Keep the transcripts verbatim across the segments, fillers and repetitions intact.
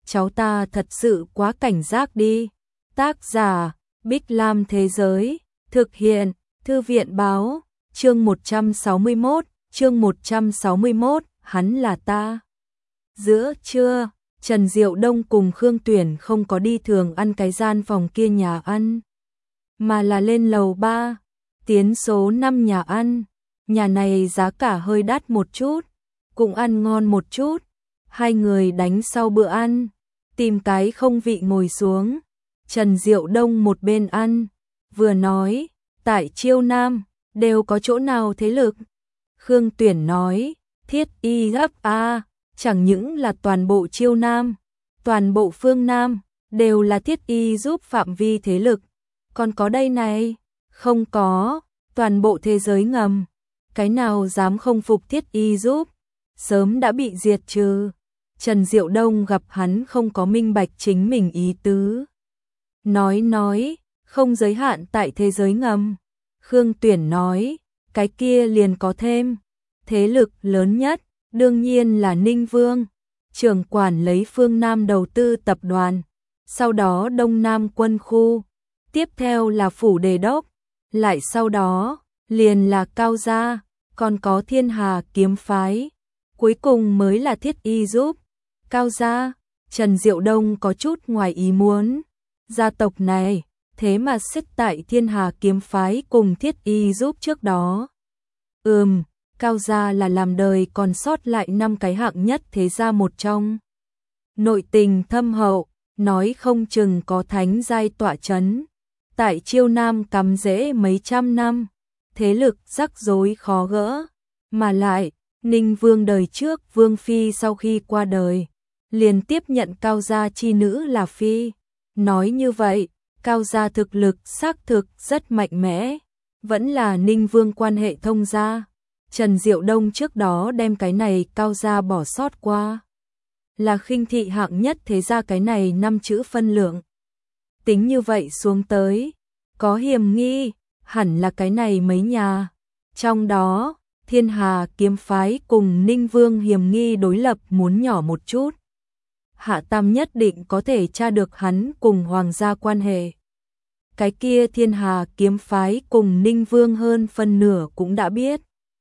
cháu ta thật sự quá cảnh giác đi. Tác giả, Bích Lam Thế Giới, thực hiện, Thư viện Báo, chương một trăm sáu mươi mốt, chương một trăm sáu mươi mốt, hắn là ta. Giữa trưa, Trần Diệu Đông cùng Khương Tuyển không có đi thường ăn cái gian phòng kia nhà ăn, mà là lên lầu ba, tiến số năm nhà ăn. Nhà này giá cả hơi đắt một chút, cũng ăn ngon một chút. Hai người đánh sau bữa ăn, tìm cái không vị ngồi xuống. Trần Diệu Đông một bên ăn, vừa nói, tại Chiêu Nam, đều có chỗ nào thế lực? Khương Tuyển nói, Thiết Y gấp A, chẳng những là toàn bộ Chiêu Nam, toàn bộ phương Nam, đều là Thiết Y giúp phạm vi thế lực. Còn có đây này, không có, toàn bộ thế giới ngầm, cái nào dám không phục Thiết Y giúp, sớm đã bị diệt trừ. Trần Diệu Đông gặp hắn không có minh bạch chính mình ý tứ. Nói nói, không giới hạn tại thế giới ngầm. Khương Tuyển nói, cái kia liền có thêm. Thế lực lớn nhất, đương nhiên là Ninh Vương. Trưởng quản lấy phương Nam đầu tư tập đoàn. Sau đó Đông Nam quân khu. Tiếp theo là Phủ Đề Đốc. Lại sau đó, liền là Cao Gia. Còn có Thiên Hà kiếm phái. Cuối cùng mới là Thiết Y giúp. Cao Gia, Trần Diệu Đông có chút ngoài ý muốn. Gia tộc này, thế mà xích tại Thiên Hà kiếm phái cùng Thiết Y giúp trước đó. Ừm, Cao Gia là làm đời còn sót lại năm cái hạng nhất thế gia một trong. Nội tình thâm hậu, nói không chừng có thánh giai tọa chấn. Tại Chiêu Nam cắm rễ mấy trăm năm, thế lực rắc rối khó gỡ. Mà lại, Ninh Vương đời trước Vương Phi sau khi qua đời, liền tiếp nhận Cao Gia chi nữ là Phi. Nói như vậy, Cao Gia thực lực xác thực rất mạnh mẽ, vẫn là Ninh Vương quan hệ thông gia. Trần Diệu Đông trước đó đem cái này Cao Gia bỏ sót qua, là khinh thị hạng nhất thế gia cái này năm chữ phân lượng. Tính như vậy xuống tới, có hiểm nghi, hẳn là cái này mấy nhà. Trong đó, Thiên Hà kiếm phái cùng Ninh Vương hiểm nghi đối lập muốn nhỏ một chút. Hạ Tam nhất định có thể tra được hắn cùng hoàng gia quan hệ. Cái kia Thiên Hà kiếm phái cùng Ninh Vương hơn phân nửa cũng đã biết.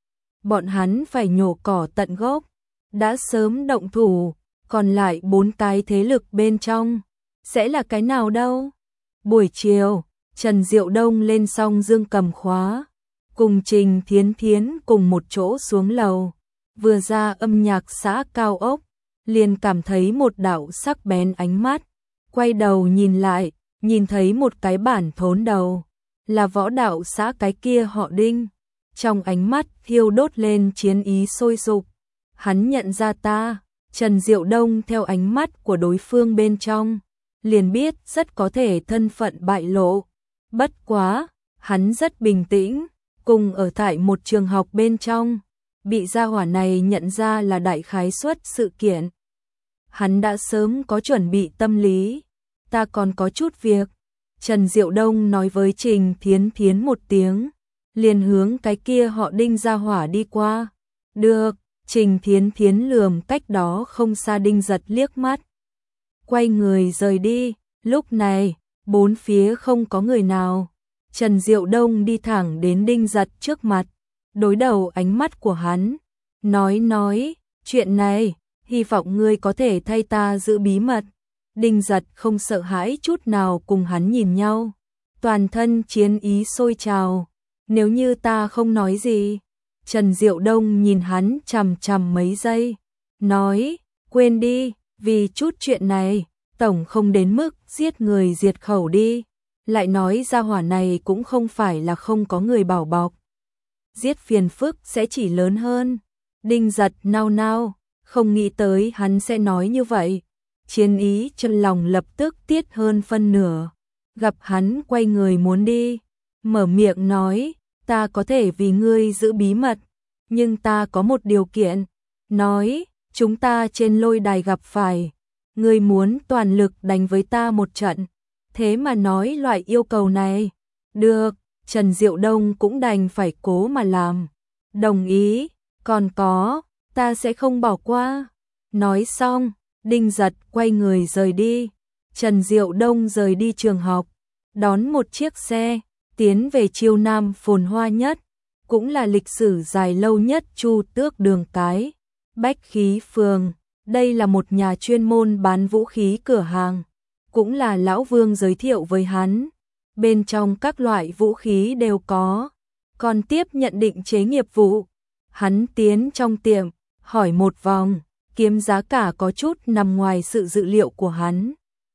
Bọn hắn phải nhổ cỏ tận gốc, đã sớm động thủ, còn lại bốn cái thế lực bên trong, sẽ là cái nào đâu? Buổi chiều, Trần Diệu Đông lên xong dương cầm khóa, cùng Trình Thiến Thiến cùng một chỗ xuống lầu, vừa ra âm nhạc xã cao ốc, liền cảm thấy một đạo sắc bén ánh mắt, quay đầu nhìn lại, nhìn thấy một cái bản thốn đầu, là võ đạo xã cái kia họ Đinh, trong ánh mắt thiêu đốt lên chiến ý sôi sục. Hắn nhận ra ta, Trần Diệu Đông theo ánh mắt của đối phương bên trong, liền biết rất có thể thân phận bại lộ. Bất quá, hắn rất bình tĩnh, cùng ở tại một trường học bên trong, bị gia hỏa này nhận ra là đại khái suất sự kiện. Hắn đã sớm có chuẩn bị tâm lý, ta còn có chút việc. Trần Diệu Đông nói với Trình Thiến Thiến một tiếng, liền hướng cái kia họ Đinh gia hỏa đi qua. Được, Trình Thiến Thiến lườm cách đó không xa Đinh Giật liếc mắt, quay người rời đi. Lúc này, bốn phía không có người nào. Trần Diệu Đông đi thẳng đến Đinh Giật trước mặt, đối đầu ánh mắt của hắn, nói nói, chuyện này, hy vọng ngươi có thể thay ta giữ bí mật. Đinh Giật không sợ hãi chút nào cùng hắn nhìn nhau, toàn thân chiến ý sôi trào. Nếu như ta không nói gì. Trần Diệu Đông nhìn hắn chằm chằm mấy giây, nói, quên đi, vì chút chuyện này, tổng không đến mức giết người diệt khẩu đi. Lại nói gia hỏa này cũng không phải là không có người bảo bọc, giết phiền phức sẽ chỉ lớn hơn. Đinh Giật nao nao, không nghĩ tới hắn sẽ nói như vậy. Chiến ý trong lòng lập tức tiết hơn phân nửa. Gặp hắn quay người muốn đi, mở miệng nói, ta có thể vì ngươi giữ bí mật, nhưng ta có một điều kiện. Nói, chúng ta trên lôi đài gặp phải, ngươi muốn toàn lực đánh với ta một trận. Thế mà nói loại yêu cầu này. Được, Trần Diệu Đông cũng đành phải cố mà làm. Đồng ý, còn có, ta sẽ không bỏ qua. Nói xong, Đinh Giật quay người rời đi. Trần Diệu Đông rời đi trường học, đón một chiếc xe, tiến về Chiêu Nam phồn hoa nhất, cũng là lịch sử dài lâu nhất Chu Tước đường cái, Bách Khí Phường. Đây là một nhà chuyên môn bán vũ khí cửa hàng, cũng là Lão Vương giới thiệu với hắn. Bên trong các loại vũ khí đều có, còn tiếp nhận định chế nghiệp vụ. Hắn tiến trong tiệm, hỏi một vòng, kiếm giá cả có chút nằm ngoài sự dự liệu của hắn.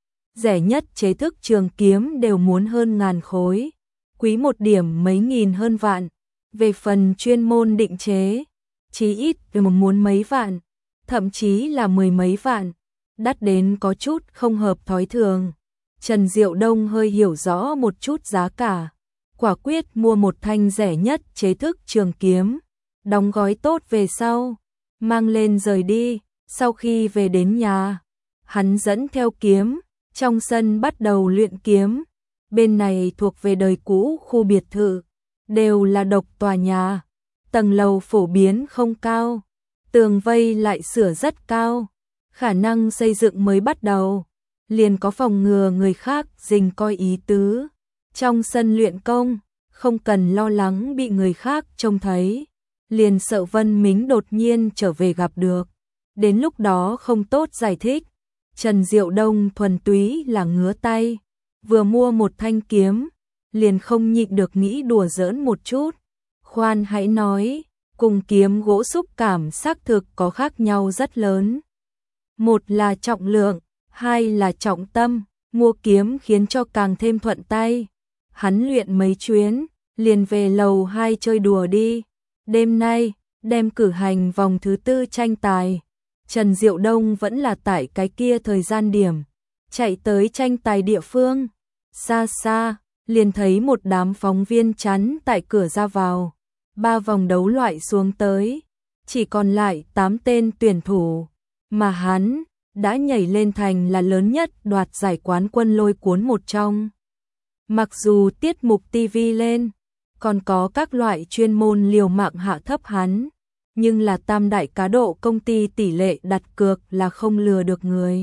Rẻ nhất chế thức trường kiếm đều muốn hơn ngàn khối, quý một điểm mấy nghìn hơn vạn. Về phần chuyên môn định chế, chí ít về một muốn mấy vạn, thậm chí là mười mấy vạn, đắt đến có chút không hợp thói thường. Trần Diệu Đông hơi hiểu rõ một chút giá cả, quả quyết mua một thanh rẻ nhất chế thức trường kiếm, đóng gói tốt về sau, mang lên rời đi. Sau khi về đến nhà, hắn dẫn theo kiếm, trong sân bắt đầu luyện kiếm. Bên này thuộc về đời cũ khu biệt thự, đều là độc tòa nhà, tầng lầu phổ biến không cao, tường vây lại sửa rất cao, khả năng xây dựng mới bắt đầu, liền có phòng ngừa người khác rình coi ý tứ. Trong sân luyện công, không cần lo lắng bị người khác trông thấy, liền sợ Vân Mính đột nhiên trở về gặp được, đến lúc đó không tốt giải thích. Trần Diệu Đông thuần túy là ngứa tay, vừa mua một thanh kiếm, liền không nhịn được nghĩ đùa giỡn một chút. Khoan hãy nói, cùng kiếm gỗ xúc cảm xác thực có khác nhau rất lớn. Một là trọng lượng, hai là trọng tâm, mua kiếm khiến cho càng thêm thuận tay. Hắn luyện mấy chuyến, liền về lầu hai chơi đùa đi. Đêm nay, đem cử hành vòng thứ tư tranh tài. Trần Diệu Đông vẫn là tại cái kia thời gian điểm, chạy tới tranh tài địa phương. Xa xa, liền thấy một đám phóng viên chắn tại cửa ra vào. Ba vòng đấu loại xuống tới, chỉ còn lại tám tên tuyển thủ, mà hắn đã nhảy lên thành là lớn nhất đoạt giải quán quân lôi cuốn một trong. Mặc dù tiết mục ti vi lên, còn có các loại chuyên môn liều mạng hạ thấp hắn, nhưng là tam đại cá độ công ty tỷ lệ đặt cược là không lừa được người.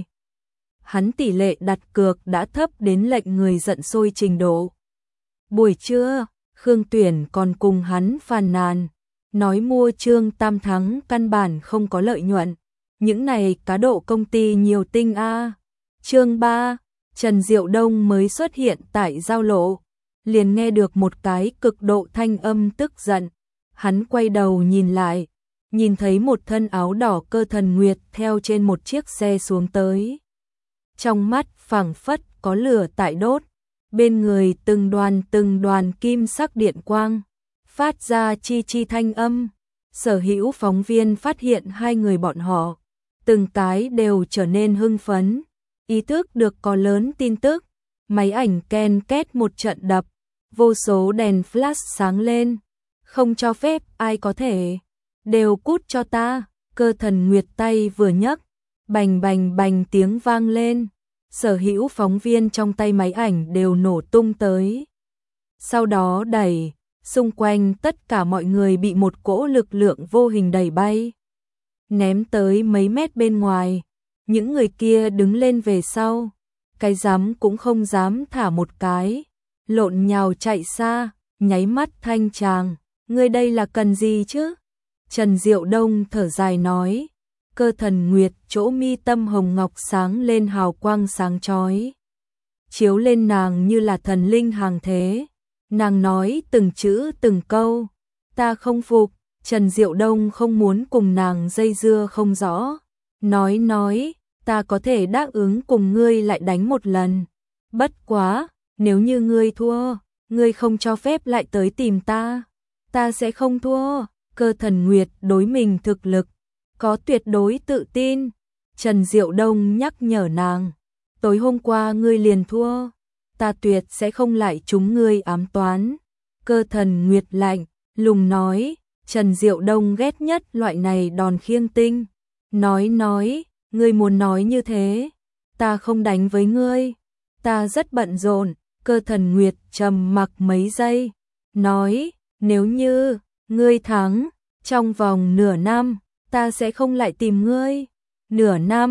Hắn tỷ lệ đặt cược đã thấp đến lệnh người giận sôi trình độ. Buổi trưa, Khương Tuyển còn cùng hắn phàn nàn, nói mua Trương Tam thắng căn bản không có lợi nhuận. Những này cá độ công ty nhiều tinh a. Chương ba, Trần Diệu Đông mới xuất hiện tại giao lộ, liền nghe được một cái cực độ thanh âm tức giận. Hắn quay đầu nhìn lại, nhìn thấy một thân áo đỏ Cơ Thần Nguyệt theo trên một chiếc xe xuống tới. Trong mắt phảng phất có lửa tại đốt, bên người từng đoàn từng đoàn kim sắc điện quang, phát ra chi chi thanh âm. Sở hữu phóng viên phát hiện hai người bọn họ, từng cái đều trở nên hưng phấn, ý thức được có lớn tin tức. Máy ảnh ken két một trận đập, vô số đèn flash sáng lên, không cho phép ai có thể, đều cút cho ta. Cơ Thần Nguyệt tay vừa nhấc, bành bành bành tiếng vang lên, sở hữu phóng viên trong tay máy ảnh đều nổ tung tới. Sau đó đẩy, xung quanh tất cả mọi người bị một cỗ lực lượng vô hình đẩy bay, ném tới mấy mét bên ngoài. Những người kia đứng lên về sau, cái dám cũng không dám thả một cái, lộn nhào chạy xa. Nháy mắt thanh tràng, ngươi đây là cần gì chứ? Trần Diệu Đông thở dài nói. Cơ Thần Nguyệt chỗ mi tâm hồng ngọc sáng lên hào quang sáng chói, chiếu lên nàng như là thần linh hàng thế. Nàng nói từng chữ từng câu, ta không phục. Trần Diệu Đông không muốn cùng nàng dây dưa không rõ, nói nói, ta có thể đáp ứng cùng ngươi lại đánh một lần, bất quá, nếu như ngươi thua, ngươi không cho phép lại tới tìm ta, ta sẽ không thua. Cơ Thần Nguyệt đối mình thực lực có tuyệt đối tự tin. Trần Diệu Đông nhắc nhở nàng, tối hôm qua ngươi liền thua, ta tuyệt sẽ không lại trúng ngươi ám toán. Cơ Thần Nguyệt lạnh lùng nói. Trần Diệu Đông ghét nhất loại này đòn khiêng tinh, nói nói, ngươi muốn nói như thế, ta không đánh với ngươi, ta rất bận rộn. Cơ Thần Nguyệt trầm mặc mấy giây, nói, nếu như ngươi thắng, trong vòng nửa năm, ta sẽ không lại tìm ngươi. Nửa năm,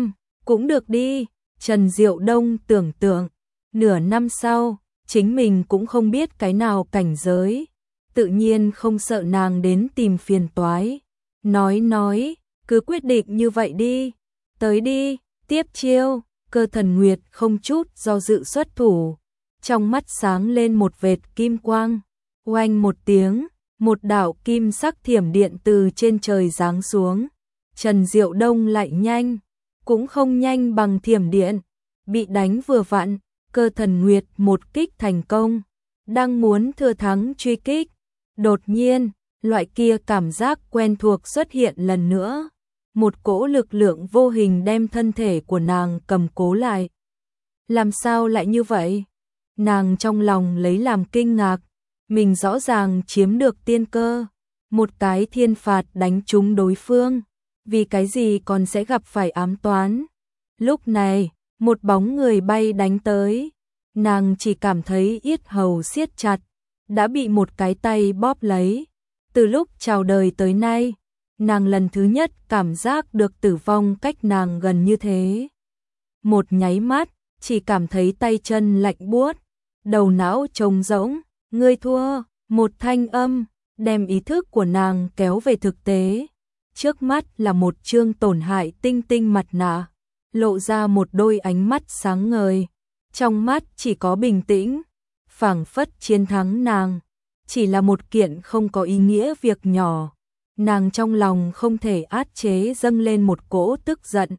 Cũng được đi, Trần Diệu Đông tưởng tượng, nửa năm sau, chính mình cũng không biết cái nào cảnh giới, tự nhiên không sợ nàng đến tìm phiền toái. Nói nói, cứ quyết định như vậy đi, tới đi, tiếp chiêu, Cơ Thần Nguyệt không chút do dự xuất thủ, trong mắt sáng lên một vệt kim quang, oanh một tiếng, một đạo kim sắc thiểm điện từ trên trời giáng xuống. Trần Diệu Đông lại nhanh, cũng không nhanh bằng thiểm điện, bị đánh vừa vặn, Cơ Thần Nguyệt một kích thành công, đang muốn thừa thắng truy kích, đột nhiên, loại kia cảm giác quen thuộc xuất hiện lần nữa, một cỗ lực lượng vô hình đem thân thể của nàng cầm cố lại. Làm sao lại như vậy? Nàng trong lòng lấy làm kinh ngạc, mình rõ ràng chiếm được tiên cơ, một cái thiên phạt đánh trúng đối phương, vì cái gì còn sẽ gặp phải ám toán. Lúc này, một bóng người bay đánh tới, nàng chỉ cảm thấy yết hầu siết chặt, đã bị một cái tay bóp lấy. Từ lúc chào đời tới nay, nàng lần thứ nhất cảm giác được tử vong cách nàng gần như thế. Một nháy mắt, chỉ cảm thấy tay chân lạnh buốt, đầu não trống rỗng, ngươi thua, một thanh âm, đem ý thức của nàng kéo về thực tế. Trước mắt là một trương tổn hại tinh tinh mặt nạ, lộ ra một đôi ánh mắt sáng ngời, trong mắt chỉ có bình tĩnh, phảng phất chiến thắng nàng, chỉ là một kiện không có ý nghĩa việc nhỏ. Nàng trong lòng không thể át chế dâng lên một cỗ tức giận.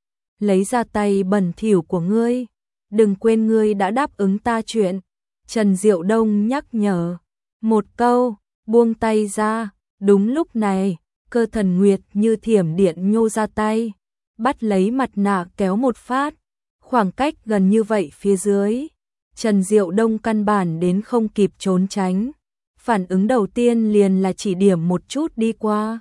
Lấy ra tay bẩn thỉu của ngươi, đừng quên ngươi đã đáp ứng ta chuyện. Trần Diệu Đông nhắc nhở, một câu, buông tay ra, đúng lúc này, Cơ Thần Nguyệt như thiểm điện nhô ra tay, bắt lấy mặt nạ kéo một phát, khoảng cách gần như vậy phía dưới. Trần Diệu Đông căn bản đến không kịp trốn tránh, phản ứng đầu tiên liền là chỉ điểm một chút đi qua,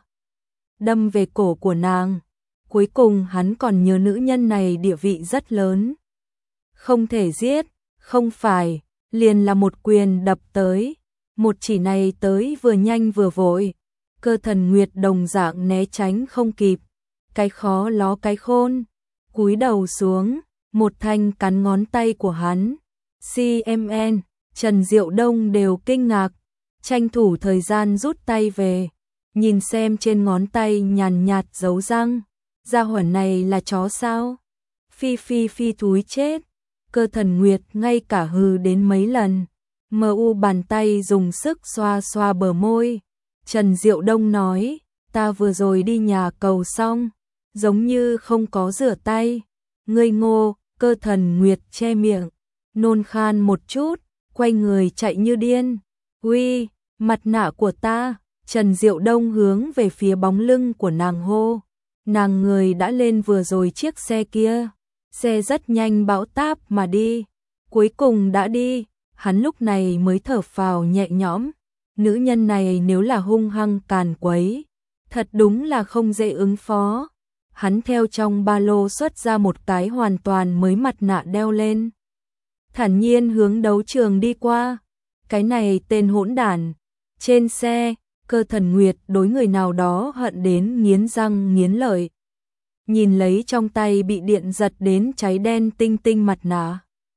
đâm về cổ của nàng. Cuối cùng hắn còn nhớ nữ nhân này địa vị rất lớn, không thể giết, không phải, liền là một quyền đập tới, một chỉ này tới vừa nhanh vừa vội, Cơ Thần Nguyệt đồng dạng né tránh không kịp, cái khó ló cái khôn, cúi đầu xuống, một thanh cắn ngón tay của hắn. xê em en, Trần Diệu Đông đều kinh ngạc, tranh thủ thời gian rút tay về, nhìn xem trên ngón tay nhàn nhạt dấu răng, gia hỏa này là chó sao? Phi phi phi thúi chết. Cơ Thần Nguyệt ngay cả hừ đến mấy lần, mờ u bàn tay dùng sức xoa xoa bờ môi. Trần Diệu Đông nói, ta vừa rồi đi nhà cầu xong, giống như không có rửa tay. Ngươi ngô, Cơ Thần Nguyệt che miệng, nôn khan một chút, quay người chạy như điên. Uy, mặt nạ của ta. Trần Diệu Đông hướng về phía bóng lưng của nàng hô. Nàng người đã lên vừa rồi chiếc xe kia, xe rất nhanh bão táp mà đi, cuối cùng đã đi, hắn lúc này mới thở phào nhẹ nhõm. Nữ nhân này nếu là hung hăng càn quấy, thật đúng là không dễ ứng phó. Hắn theo trong ba lô xuất ra một cái hoàn toàn mới mặt nạ đeo lên, thản nhiên hướng đấu trường đi qua. Cái này tên hỗn đản. Trên xe, Cơ Thần Nguyệt đối người nào đó hận đến nghiến răng nghiến lợi. Nhìn lấy trong tay bị điện giật đến cháy đen tinh tinh mặt nạ,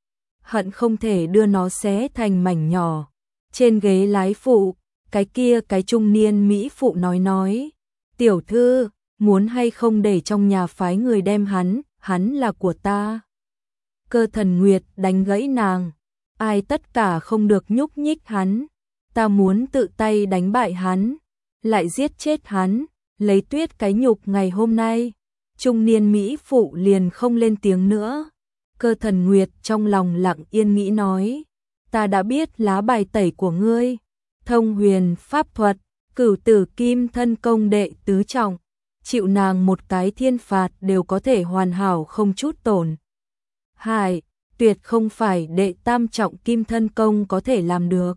hận không thể đưa nó xé thành mảnh nhỏ. Trên ghế lái phụ, cái kia cái trung niên mỹ phụ nói nói, tiểu thư, muốn hay không để trong nhà phái người đem hắn, hắn là của ta. Cơ Thần Nguyệt đánh gãy nàng, ai tất cả không được nhúc nhích hắn, ta muốn tự tay đánh bại hắn, lại giết chết hắn, lấy tuyết cái nhục ngày hôm nay. Trung niên mỹ phụ liền không lên tiếng nữa. Cơ Thần Nguyệt trong lòng lặng yên nghĩ nói, ta đã biết lá bài tẩy của ngươi, thông huyền pháp thuật, cửu tử kim thân công đệ tứ trọng, chịu nàng một cái thiên phạt đều có thể hoàn hảo không chút tổn hại, tuyệt không phải đệ tam trọng kim thân công có thể làm được.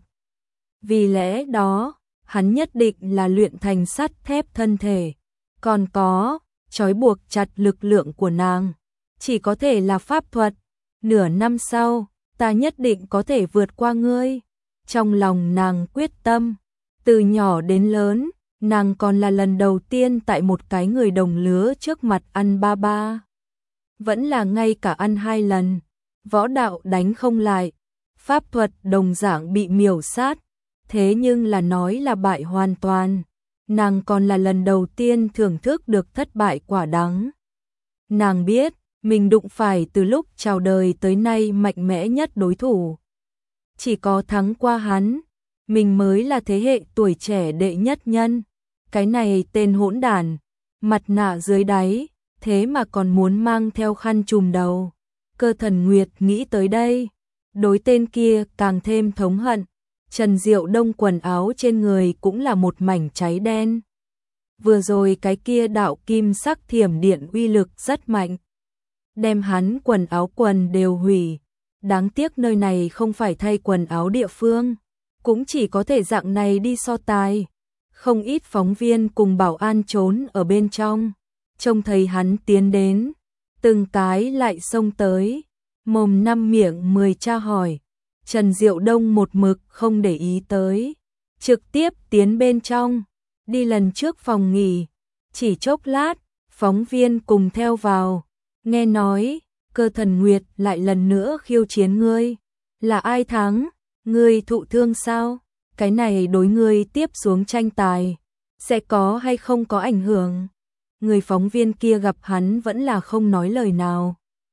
Vì lẽ đó, hắn nhất định là luyện thành sắt thép thân thể, còn có trói buộc chặt lực lượng của nàng, chỉ có thể là pháp thuật. Nửa năm sau, ta nhất định có thể vượt qua ngươi. Trong lòng nàng quyết tâm, từ nhỏ đến lớn, nàng còn là lần đầu tiên tại một cái người đồng lứa trước mặt ăn ba ba. vẫn là ngay cả ăn hai lần, võ đạo đánh không lại, pháp thuật đồng dạng bị miểu sát, thế nhưng là nói là bại hoàn toàn, nàng còn là lần đầu tiên thưởng thức được thất bại quả đắng. Nàng biết, mình đụng phải từ lúc chào đời tới nay mạnh mẽ nhất đối thủ. Chỉ có thắng qua hắn, mình mới là thế hệ tuổi trẻ đệ nhất nhân. Cái này tên hỗn đản, mặt nạ dưới đáy, thế mà còn muốn mang theo khăn trùm đầu. Cơ Thần Nguyệt nghĩ tới đây, đối tên kia càng thêm thống hận. Trần Diệu Đông quần áo trên người cũng là một mảnh cháy đen. Vừa rồi cái kia đạo kim sắc thiểm điện uy lực rất mạnh, đem hắn quần áo quần đều hủy. Đáng tiếc nơi này không phải thay quần áo địa phương, cũng chỉ có thể dạng này đi so tài. Không ít phóng viên cùng bảo an trốn ở bên trong, trông thấy hắn tiến đến, từng cái lại xông tới, mồm năm miệng mười tra hỏi. Trần Diệu Đông một mực không để ý tới, trực tiếp tiến bên trong, đi lần trước phòng nghỉ. Chỉ chốc lát, phóng viên cùng theo vào, nghe nói, Cơ Thần Nguyệt lại lần nữa khiêu chiến ngươi. Là ai thắng? Ngươi thụ thương sao? Cái này đối ngươi tiếp xuống tranh tài, sẽ có hay không có ảnh hưởng? Người phóng viên kia gặp hắn vẫn là không nói lời nào.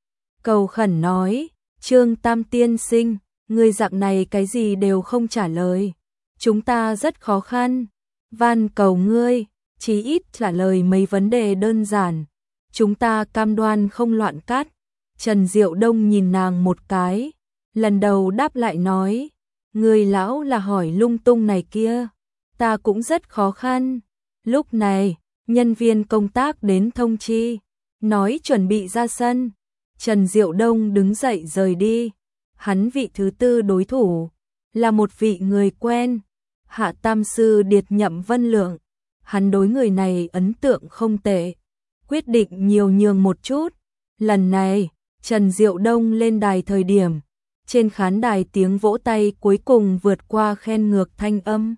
Cầu khẩn nói, Trương Tam tiên sinh, ngươi dạng này cái gì đều không trả lời. Chúng ta rất khó khăn, van cầu ngươi, chí ít trả lời mấy vấn đề đơn giản. Chúng ta cam đoan không loạn cát. Trần Diệu Đông nhìn nàng một cái, lần đầu đáp lại nói, người lão là hỏi lung tung này kia, ta cũng rất khó khăn. Lúc này, nhân viên công tác đến thông chi, nói chuẩn bị ra sân. Trần Diệu Đông đứng dậy rời đi, hắn vị thứ tư đối thủ, là một vị người quen, Hạ Tam Sư Điệt Nhậm Vân Lượng. Hắn đối người này ấn tượng không tệ, quyết định nhiều nhường một chút. Lần này, Trần Diệu Đông lên đài thời điểm, trên khán đài tiếng vỗ tay cuối cùng vượt qua khen ngược thanh âm.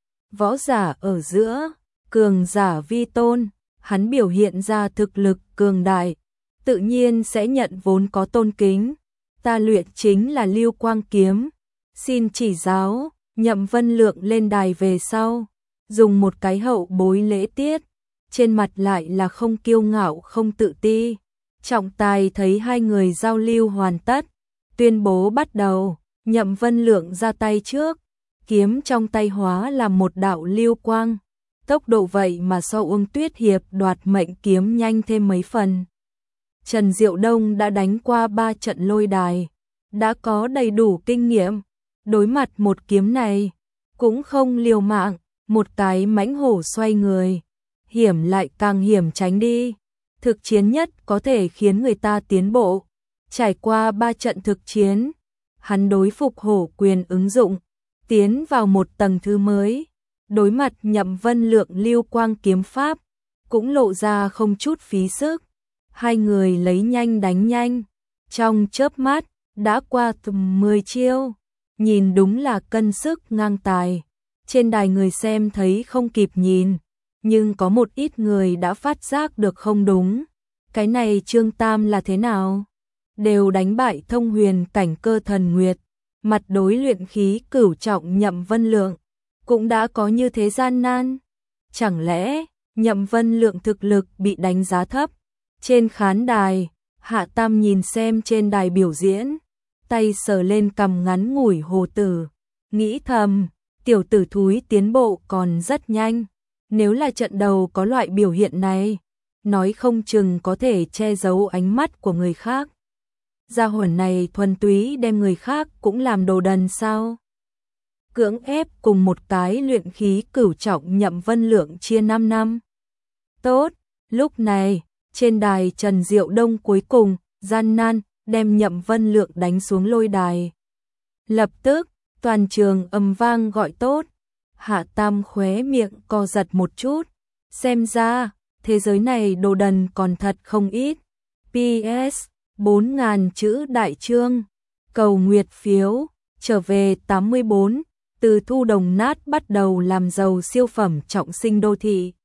Võ giả ở giữa, cường giả vi tôn, hắn biểu hiện ra thực lực cường đại, tự nhiên sẽ nhận vốn có tôn kính. Ta luyện chính là Lưu Quang kiếm, xin chỉ giáo. Nhậm Vân Lượng lên đài về sau, dùng một cái hậu bối lễ tiết, trên mặt lại là không kiêu ngạo không tự ti. Trọng tài thấy hai người giao lưu hoàn tất, tuyên bố bắt đầu. Nhậm Vân Lượng ra tay trước, kiếm trong tay hóa làm một đạo lưu quang, tốc độ vậy mà so Uông Tuyết Hiệp đoạt mệnh kiếm nhanh thêm mấy phần. Trần Diệu Đông đã đánh qua ba trận lôi đài, đã có đầy đủ kinh nghiệm, đối mặt một kiếm này, cũng không liều mạng, một cái mãnh hổ xoay người, hiểm lại càng hiểm tránh đi. Thực chiến nhất có thể khiến người ta tiến bộ. Trải qua ba trận thực chiến, hắn đối phục hổ quyền ứng dụng, tiến vào một tầng thứ mới. Đối mặt Nhậm Vân Lượng lưu quang kiếm pháp, cũng lộ ra không chút phí sức. Hai người lấy nhanh đánh nhanh, trong chớp mắt, đã qua tầm mười chiêu. Nhìn đúng là cân sức ngang tài. Trên đài người xem thấy không kịp nhìn, nhưng có một ít người đã phát giác được không đúng. Cái này Trương Tam là thế nào? Đều đánh bại thông huyền cảnh Cơ Thần Nguyệt, mặt đối luyện khí cửu trọng Nhậm Vân Lượng, cũng đã có như thế gian nan. Chẳng lẽ Nhậm Vân Lượng thực lực bị đánh giá thấp? Trên khán đài, Hạ Tam nhìn xem trên đài biểu diễn, tay sờ lên cằm ngắn ngủi hồ tử, nghĩ thầm, tiểu tử thúi tiến bộ còn rất nhanh. Nếu là trận đầu có loại biểu hiện này, nói không chừng có thể che giấu ánh mắt của người khác. Gia hồn này thuần túy đem người khác cũng làm đồ đần sao? Cưỡng ép cùng một cái luyện khí cửu trọng Nhậm Vân Lượng chia năm năm. Tốt, lúc này, trên đài Trần Diệu Đông cuối cùng, gian nan, đem Nhậm Vân Lượng đánh xuống lôi đài. Lập tức, toàn trường ầm vang gọi tốt. Hạ Tam khóe miệng co giật một chút, xem ra, thế giới này đồ đần còn thật không ít. pê ét bốn nghìn chữ đại chương, cầu nguyệt phiếu, trở về tám mươi bốn, từ thu đồng nát bắt đầu làm giàu siêu phẩm trọng sinh đô thị.